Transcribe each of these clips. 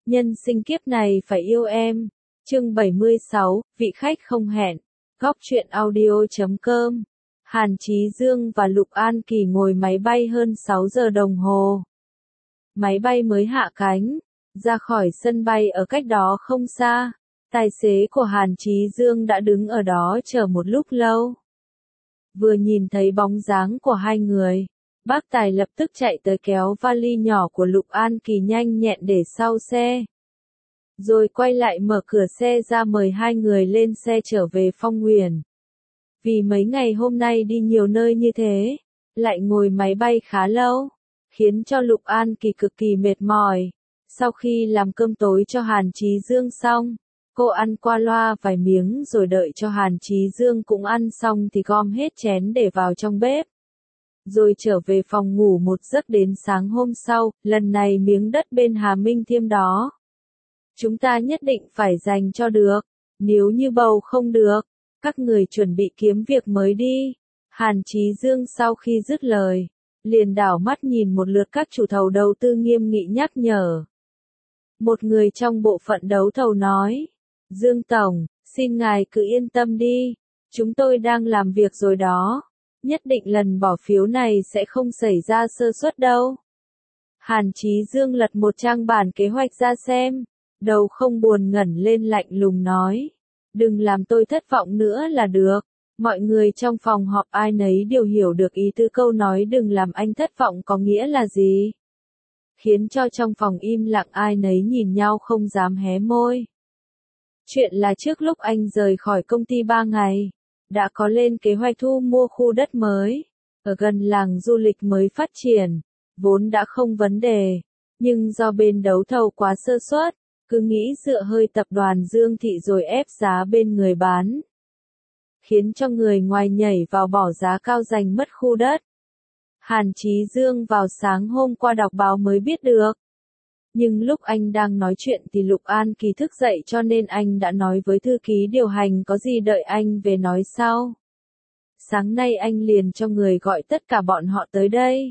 Nhân sinh kiếp này phải yêu em. Chương 76, vị khách không hẹn. Góc truyện audio.com. Hàn Chí Dương và Lục An Kỳ ngồi máy bay hơn 6 giờ đồng hồ. Máy bay mới hạ cánh, ra khỏi sân bay ở cách đó không xa. Tài xế của Hàn Chí Dương đã đứng ở đó chờ một lúc lâu. Vừa nhìn thấy bóng dáng của hai người, bác Tài lập tức chạy tới kéo vali nhỏ của Lục An Kỳ nhanh nhẹn để sau xe. Rồi quay lại mở cửa xe ra mời hai người lên xe trở về Phong Nguyền. Vì mấy ngày hôm nay đi nhiều nơi như thế, lại ngồi máy bay khá lâu, khiến cho Lục An Kỳ cực kỳ mệt mỏi. Sau khi làm cơm tối cho Hàn Chí Dương xong, cô ăn qua loa vài miếng rồi đợi cho Hàn Chí Dương cũng ăn xong thì gom hết chén để vào trong bếp. Rồi trở về phòng ngủ một giấc đến sáng hôm sau, lần này miếng đất bên Hà Minh Thiêm đó. Chúng ta nhất định phải giành cho được, nếu như bầu không được, các người chuẩn bị kiếm việc mới đi. Hàn Chí Dương sau khi dứt lời, liền đảo mắt nhìn một lượt các chủ thầu đầu tư nghiêm nghị nhắc nhở. Một người trong bộ phận đấu thầu nói, Dương Tổng, xin ngài cứ yên tâm đi, chúng tôi đang làm việc rồi đó, nhất định lần bỏ phiếu này sẽ không xảy ra sơ suất đâu. Hàn Chí Dương lật một trang bản kế hoạch ra xem, đầu không buồn ngẩng lên lạnh lùng nói, đừng làm tôi thất vọng nữa là được. Mọi người trong phòng họp ai nấy đều hiểu được ý tứ câu nói đừng làm anh thất vọng có nghĩa là gì. Khiến cho trong phòng im lặng ai nấy nhìn nhau không dám hé môi. Chuyện là trước lúc anh rời khỏi công ty 3 ngày, đã có lên kế hoạch thu mua khu đất mới, ở gần làng du lịch mới phát triển, vốn đã không vấn đề, nhưng do bên đấu thầu quá sơ suất, cứ nghĩ dựa hơi tập đoàn Dương Thị rồi ép giá bên người bán. Khiến cho người ngoài nhảy vào bỏ giá cao giành mất khu đất. Hàn Chí Dương vào sáng hôm qua đọc báo mới biết được. Nhưng lúc anh đang nói chuyện thì Lục An Kỳ thức dậy cho nên anh đã nói với thư ký điều hành có gì đợi anh về nói sau. Sáng nay anh liền cho người gọi tất cả bọn họ tới đây.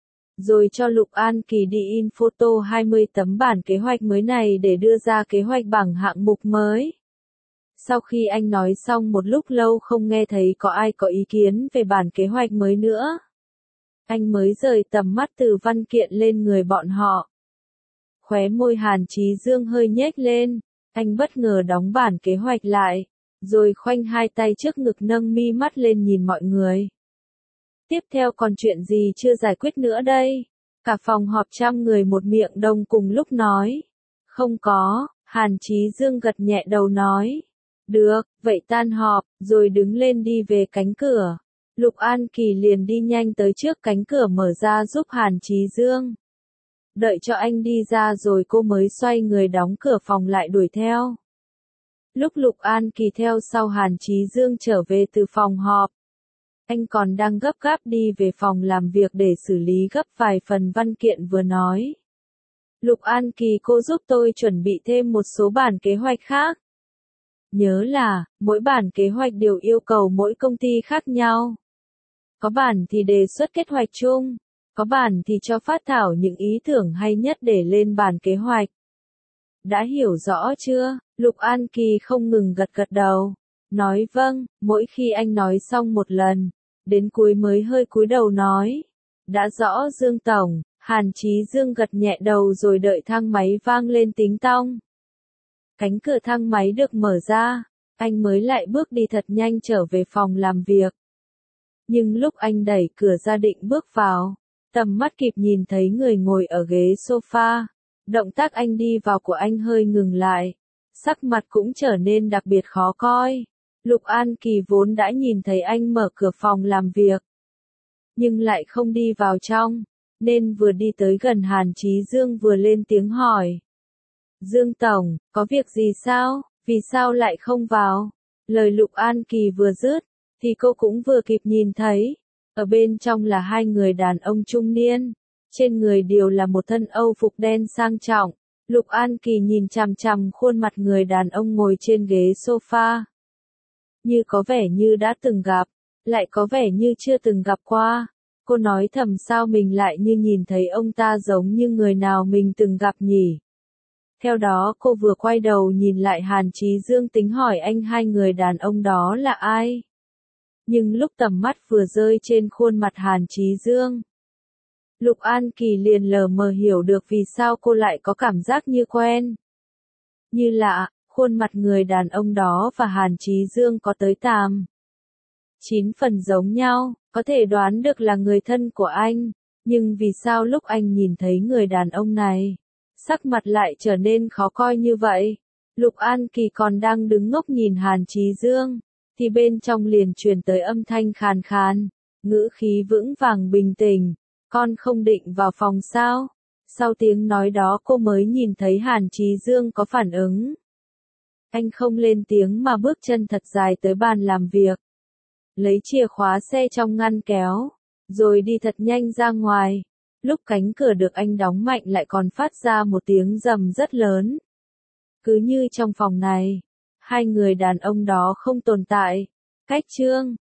Rồi cho Lục An Kỳ đi in photo 20 tấm bản kế hoạch mới này để đưa ra kế hoạch bảng hạng mục mới. Sau khi anh nói xong một lúc lâu không nghe thấy có ai có ý kiến về bản kế hoạch mới nữa. Anh mới rời tầm mắt từ văn kiện lên người bọn họ. Khóe môi Hàn Chí Dương hơi nhếch lên, anh bất ngờ đóng bản kế hoạch lại, rồi khoanh hai tay trước ngực nâng mi mắt lên nhìn mọi người. Tiếp theo còn chuyện gì chưa giải quyết nữa đây? Cả phòng họp 100 người một miệng đồng cùng lúc nói. Không có, Hàn Chí Dương gật nhẹ đầu nói. Được, vậy tan họp, rồi đứng lên đi về cánh cửa. Lục An Kỳ liền đi nhanh tới trước cánh cửa mở ra giúp Hàn Chí Dương. Đợi cho anh đi ra rồi cô mới xoay người đóng cửa phòng lại đuổi theo. Lúc Lục An Kỳ theo sau Hàn Chí Dương trở về từ phòng họp. Anh còn đang gấp gáp đi về phòng làm việc để xử lý gấp vài phần văn kiện vừa nói. Lục An Kỳ cô giúp tôi chuẩn bị thêm một số bản kế hoạch khác. Nhớ là, mỗi bản kế hoạch đều yêu cầu mỗi công ty khác nhau. Có bản thì đề xuất kế hoạch chung, có bản thì cho phát thảo những ý tưởng hay nhất để lên bản kế hoạch. Đã hiểu rõ chưa? Lục An Kỳ không ngừng gật gật đầu. Nói vâng, mỗi khi anh nói xong một lần, đến cuối mới hơi cúi đầu nói. Đã rõ Dương Tổng, Hàn Chí Dương gật nhẹ đầu rồi đợi thang máy vang lên tính tong. Cánh cửa thang máy được mở ra, anh mới lại bước đi thật nhanh trở về phòng làm việc. Nhưng lúc anh đẩy cửa ra định bước vào, tầm mắt kịp nhìn thấy người ngồi ở ghế sofa. Động tác anh đi vào của anh hơi ngừng lại, sắc mặt cũng trở nên đặc biệt khó coi. Lục An Kỳ vốn đã nhìn thấy anh mở cửa phòng làm việc, nhưng lại không đi vào trong, nên vừa đi tới gần Hàn Chí Dương vừa lên tiếng hỏi. Dương Tổng, có việc gì sao? Vì sao lại không vào? Lời Lục An Kỳ vừa dứt, thì cô cũng vừa kịp nhìn thấy. Ở bên trong là hai người đàn ông trung niên. Trên người đều là một thân âu phục đen sang trọng. Lục An Kỳ nhìn chằm chằm khuôn mặt người đàn ông ngồi trên ghế sofa. Như có vẻ như đã từng gặp, lại có vẻ như chưa từng gặp qua. Cô nói thầm sao mình lại như nhìn thấy ông ta giống như người nào mình từng gặp nhỉ? Theo đó cô vừa quay đầu nhìn lại Hàn Chí Dương tính hỏi anh hai người đàn ông đó là ai. Nhưng lúc tầm mắt vừa rơi trên khuôn mặt Hàn Chí Dương, Lục An Kỳ liền lờ mờ hiểu được vì sao cô lại có cảm giác như quen. Như lạ, khuôn mặt người đàn ông đó và Hàn Chí Dương có tới 9 phần giống nhau, có thể đoán được là người thân của anh. Nhưng vì sao lúc anh nhìn thấy người đàn ông này, sắc mặt lại trở nên khó coi như vậy? Lục An Kỳ còn đang đứng ngốc nhìn Hàn Chí Dương, thì bên trong liền truyền tới âm thanh khàn khàn, ngữ khí vững vàng bình tĩnh. Con không định vào phòng sao? Sau tiếng nói đó cô mới nhìn thấy Hàn Chí Dương có phản ứng. Anh không lên tiếng mà bước chân thật dài tới bàn làm việc. Lấy chìa khóa xe trong ngăn kéo, rồi đi thật nhanh ra ngoài. Lúc cánh cửa được anh đóng mạnh lại còn phát ra một tiếng rầm rất lớn. Cứ như trong phòng này, hai người đàn ông đó không tồn tại. Cách chương